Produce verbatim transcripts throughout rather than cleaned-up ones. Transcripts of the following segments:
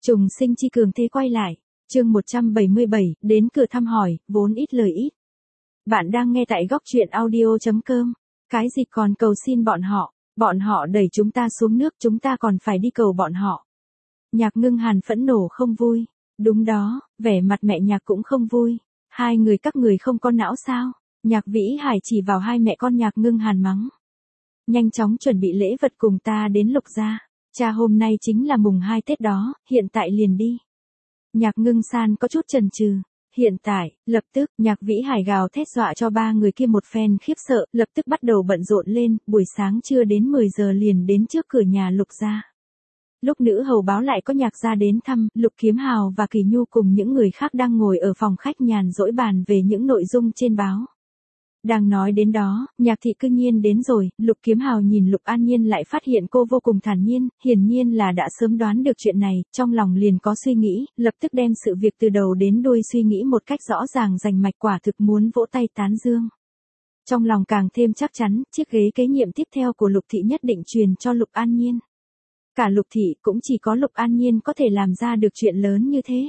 Trùng sinh chi cường thế quay lại. Chương một trăm bảy mươi bảy, đến cửa thăm hỏi, vốn ít lời ít. Bạn đang nghe tại góc truyện audio chấm com. Cái gì còn cầu xin bọn họ, bọn họ đẩy chúng ta xuống nước, chúng ta còn phải đi cầu bọn họ. Nhạc Ngưng Hàn phẫn nộ không vui. Đúng đó, vẻ mặt mẹ Nhạc cũng không vui. Hai người các người không có não sao? Nhạc Vĩ Hải chỉ vào hai mẹ con Nhạc Ngưng Hàn mắng. Nhanh chóng chuẩn bị lễ vật cùng ta đến Lục gia. Cha hôm nay chính là mùng hai Tết đó, hiện tại liền đi. Nhạc Ngưng San có chút chần chừ. Hiện tại, lập tức, Nhạc Vĩ Hải gào thét dọa cho ba người kia một phen khiếp sợ, lập tức bắt đầu bận rộn lên, buổi sáng chưa đến mười giờ liền đến trước cửa nhà Lục gia. Lúc nữ hầu báo lại có Nhạc gia đến thăm, Lục Kiếm Hào và Kỳ Nhu cùng những người khác đang ngồi ở phòng khách nhàn rỗi bàn về những nội dung trên báo. Đang nói đến đó, Nhạc thị cư nhiên đến rồi, Lục Kiếm Hào nhìn Lục An Nhiên lại phát hiện cô vô cùng thản nhiên, hiển nhiên là đã sớm đoán được chuyện này, trong lòng liền có suy nghĩ, lập tức đem sự việc từ đầu đến đuôi suy nghĩ một cách rõ ràng rành mạch, quả thực muốn vỗ tay tán dương. Trong lòng càng thêm chắc chắn, chiếc ghế kế nhiệm tiếp theo của Lục thị nhất định truyền cho Lục An Nhiên. Cả Lục thị cũng chỉ có Lục An Nhiên có thể làm ra được chuyện lớn như thế.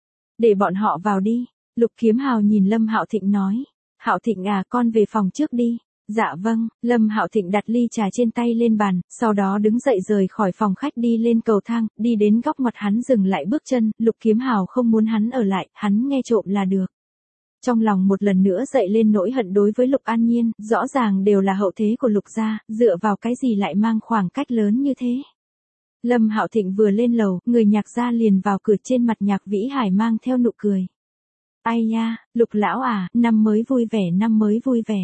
Để bọn họ vào đi, Lục Kiếm Hào nhìn Lâm Hạo Thịnh nói. Hạo Thịnh à, con về phòng trước đi. Dạ vâng, Lâm Hạo Thịnh đặt ly trà trên tay lên bàn, sau đó đứng dậy rời khỏi phòng khách đi lên cầu thang, đi đến góc mặt hắn dừng lại bước chân, Lục Kiếm Hào không muốn hắn ở lại, hắn nghe trộm là được. Trong lòng một lần nữa dậy lên nỗi hận đối với Lục An Nhiên, rõ ràng đều là hậu thế của Lục gia, dựa vào cái gì lại mang khoảng cách lớn như thế. Lâm Hạo Thịnh vừa lên lầu, người Nhạc gia liền vào cửa, trên mặt Nhạc Vĩ Hải mang theo nụ cười. Ai nha, Lục lão à, năm mới vui vẻ, năm mới vui vẻ.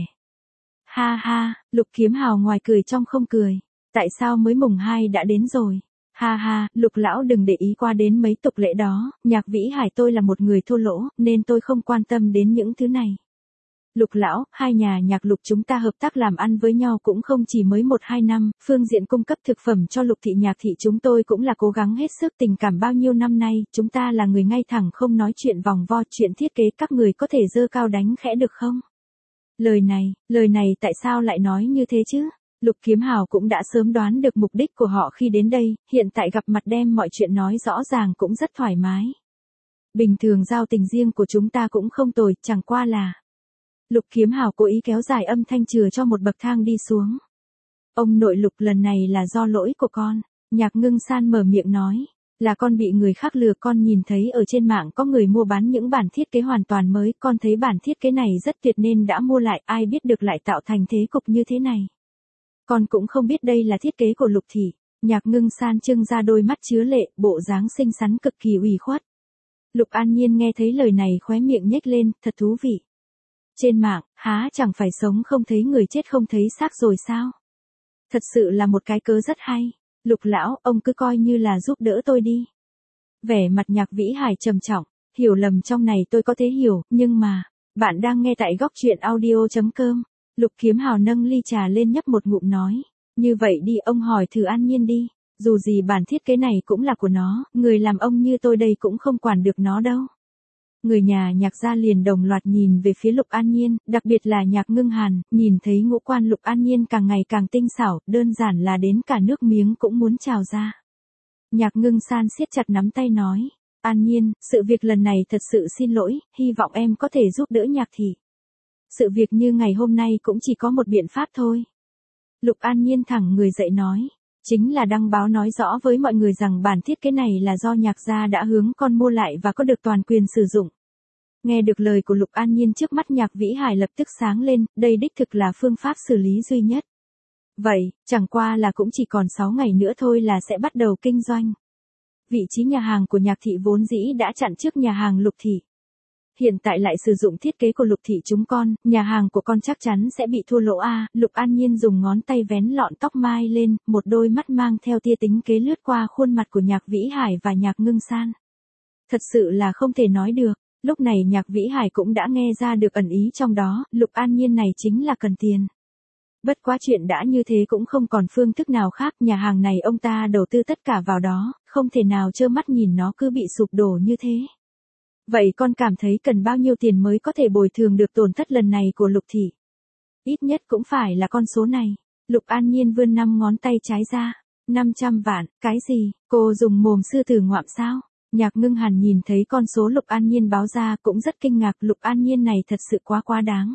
Ha ha, Lục Kiếm Hào ngoài cười trong không cười. Tại sao mới mùng hai đã đến rồi? Ha ha, Lục lão đừng để ý qua đến mấy tục lễ đó, Nhạc Vĩ Hải tôi là một người thô lỗ, nên tôi không quan tâm đến những thứ này. Lục lão, hai nhà Nhạc Lục chúng ta hợp tác làm ăn với nhau cũng không chỉ mới một hai năm, phương diện cung cấp thực phẩm cho Lục thị Nhạc thị chúng tôi cũng là cố gắng hết sức, tình cảm bao nhiêu năm nay, chúng ta là người ngay thẳng không nói chuyện vòng vo, chuyện thiết kế các người có thể dơ cao đánh khẽ được không? Lời này, lời này tại sao lại nói như thế chứ? Lục Kiếm Hào cũng đã sớm đoán được mục đích của họ khi đến đây, hiện tại gặp mặt đem mọi chuyện nói rõ ràng cũng rất thoải mái. Bình thường giao tình riêng của chúng ta cũng không tồi, chẳng qua là... Lục Kiếm Hào cố ý kéo dài âm thanh chừa cho một bậc thang đi xuống. Ông nội Lục, lần này là do lỗi của con. Nhạc Ngưng San mở miệng nói. Là con bị người khác lừa, con nhìn thấy ở trên mạng có người mua bán những bản thiết kế hoàn toàn mới, con thấy bản thiết kế này rất tuyệt nên đã mua lại, ai biết được lại tạo thành thế cục như thế này. Con cũng không biết đây là thiết kế của Lục thị. Nhạc Ngưng San trưng ra đôi mắt chứa lệ, bộ dáng xinh xắn cực kỳ ủy khuất. Lục An Nhiên nghe thấy lời này khóe miệng nhếch lên, thật thú vị. Trên mạng, há chẳng phải sống không thấy người chết không thấy xác rồi sao? Thật sự là một cái cớ rất hay. Lục lão, ông cứ coi như là giúp đỡ tôi đi. Vẻ mặt Nhạc Vĩ Hải trầm trọng, hiểu lầm trong này tôi có thể hiểu, nhưng mà, bạn đang nghe tại góc truyện audio chấm com. Lục Kiếm Hào nâng ly trà lên nhấp một ngụm nói. Như vậy đi, ông hỏi thử An Nhiên đi. Dù gì bản thiết kế này cũng là của nó, người làm ông như tôi đây cũng không quản được nó đâu. Người nhà Nhạc gia liền đồng loạt nhìn về phía Lục An Nhiên, đặc biệt là Nhạc Ngưng Hàn, nhìn thấy ngũ quan Lục An Nhiên càng ngày càng tinh xảo, đơn giản là đến cả nước miếng cũng muốn trào ra. Nhạc Ngưng San siết chặt nắm tay nói, An Nhiên, sự việc lần này thật sự xin lỗi, hy vọng em có thể giúp đỡ Nhạc thị. Sự việc như ngày hôm nay cũng chỉ có một biện pháp thôi. Lục An Nhiên thẳng người dậy nói, chính là đăng báo nói rõ với mọi người rằng bản thiết kế này là do Nhạc gia đã hướng con mua lại và có được toàn quyền sử dụng. Nghe được lời của Lục An Nhiên, trước mắt Nhạc Vĩ Hải lập tức sáng lên, đây đích thực là phương pháp xử lý duy nhất. Vậy, chẳng qua là cũng chỉ còn sáu ngày nữa thôi là sẽ bắt đầu kinh doanh. Vị trí nhà hàng của Nhạc thị vốn dĩ đã chặn trước nhà hàng Lục thị. Hiện tại lại sử dụng thiết kế của Lục thị chúng con, nhà hàng của con chắc chắn sẽ bị thua lỗ a. À. Lục An Nhiên dùng ngón tay vén lọn tóc mai lên, một đôi mắt mang theo tia tính kế lướt qua khuôn mặt của Nhạc Vĩ Hải và Nhạc Ngưng San. Thật sự là không thể nói được. Lúc này Nhạc Vĩ Hải cũng đã nghe ra được ẩn ý trong đó, Lục An Nhiên này chính là cần tiền. Bất quá chuyện đã như thế cũng không còn phương thức nào khác, nhà hàng này ông ta đầu tư tất cả vào đó, không thể nào trơ mắt nhìn nó cứ bị sụp đổ như thế. Vậy con cảm thấy cần bao nhiêu tiền mới có thể bồi thường được tổn thất lần này của Lục thị? Ít nhất cũng phải là con số này. Lục An Nhiên vươn năm ngón tay trái ra. năm trăm vạn, cái gì? Cô dùng mồm sư tử ngoạm sao? Nhạc Ngưng Hàn nhìn thấy con số Lục An Nhiên báo ra cũng rất kinh ngạc, Lục An Nhiên này thật sự quá quá đáng.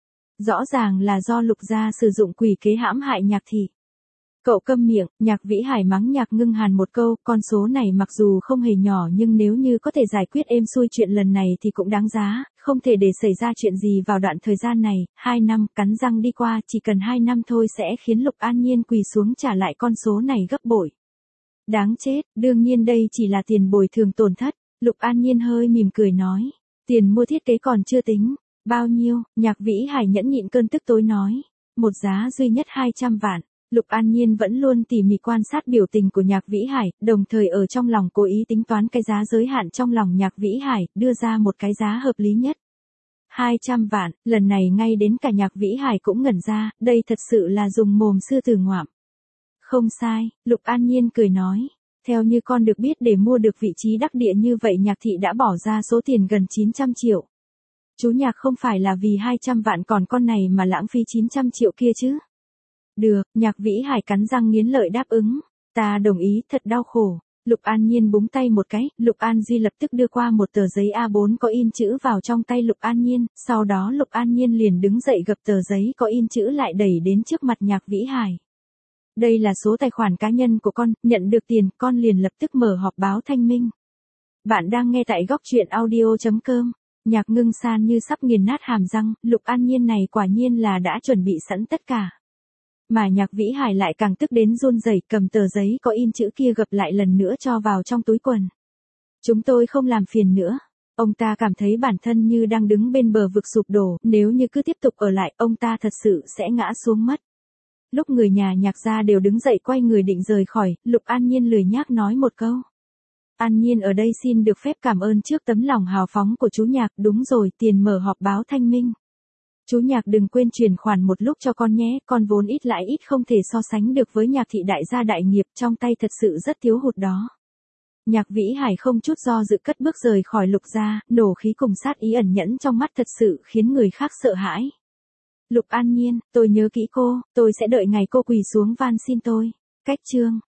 Rõ ràng là do Lục gia sử dụng quỷ kế hãm hại Nhạc thị. Cậu câm miệng, Nhạc Vĩ Hải mắng Nhạc Ngưng Hàn một câu, con số này mặc dù không hề nhỏ nhưng nếu như có thể giải quyết êm xuôi chuyện lần này thì cũng đáng giá, không thể để xảy ra chuyện gì vào đoạn thời gian này, hai năm, cắn răng đi qua, chỉ cần hai năm thôi sẽ khiến Lục An Nhiên quỳ xuống trả lại con số này gấp bội. Đáng chết, đương nhiên đây chỉ là tiền bồi thường tổn thất, Lục An Nhiên hơi mỉm cười nói, tiền mua thiết kế còn chưa tính, bao nhiêu, Nhạc Vĩ Hải nhẫn nhịn cơn tức tối nói, một giá duy nhất hai trăm vạn. Lục An Nhiên vẫn luôn tỉ mỉ quan sát biểu tình của Nhạc Vĩ Hải, đồng thời ở trong lòng cố ý tính toán cái giá giới hạn trong lòng Nhạc Vĩ Hải, đưa ra một cái giá hợp lý nhất. hai trăm vạn, lần này ngay đến cả Nhạc Vĩ Hải cũng ngẩn ra, đây thật sự là dùng mồm sư tử ngoạm. Không sai, Lục An Nhiên cười nói, theo như con được biết để mua được vị trí đắc địa như vậy Nhạc thị đã bỏ ra số tiền gần chín trăm triệu. Chú Nhạc không phải là vì hai trăm vạn còn con này mà lãng phí chín trăm triệu kia chứ. Được, Nhạc Vĩ Hải cắn răng nghiến lợi đáp ứng. Ta đồng ý, thật đau khổ. Lục An Nhiên búng tay một cái, Lục An Di lập tức đưa qua một tờ giấy A bốn có in chữ vào trong tay Lục An Nhiên, sau đó Lục An Nhiên liền đứng dậy gập tờ giấy có in chữ lại đẩy đến trước mặt Nhạc Vĩ Hải. Đây là số tài khoản cá nhân của con, nhận được tiền, con liền lập tức mở họp báo thanh minh. Bạn đang nghe tại góc truyện audio chấm com. Nhạc Ngưng San như sắp nghiền nát hàm răng, Lục An Nhiên này quả nhiên là đã chuẩn bị sẵn tất cả. Mà Nhạc Vĩ Hải lại càng tức đến run rẩy, cầm tờ giấy có in chữ kia gập lại lần nữa cho vào trong túi quần. Chúng tôi không làm phiền nữa. Ông ta cảm thấy bản thân như đang đứng bên bờ vực sụp đổ, nếu như cứ tiếp tục ở lại, ông ta thật sự sẽ ngã xuống mất. Lúc người nhà Nhạc gia đều đứng dậy quay người định rời khỏi, Lục An Nhiên lười nhác nói một câu. An Nhiên ở đây xin được phép cảm ơn trước tấm lòng hào phóng của chú Nhạc, đúng rồi, tiền mở họp báo thanh minh. Chú Nhạc đừng quên chuyển khoản một lúc cho con nhé, con vốn ít lãi ít không thể so sánh được với Nhạc thị đại gia đại nghiệp, trong tay thật sự rất thiếu hụt đó. Nhạc Vĩ Hải không chút do dự cất bước rời khỏi Lục gia, nổ khí cùng sát ý ẩn nhẫn trong mắt thật sự khiến người khác sợ hãi. Lục An Nhiên, tôi nhớ kỹ cô, tôi sẽ đợi ngày cô quỳ xuống van xin tôi. Cách chương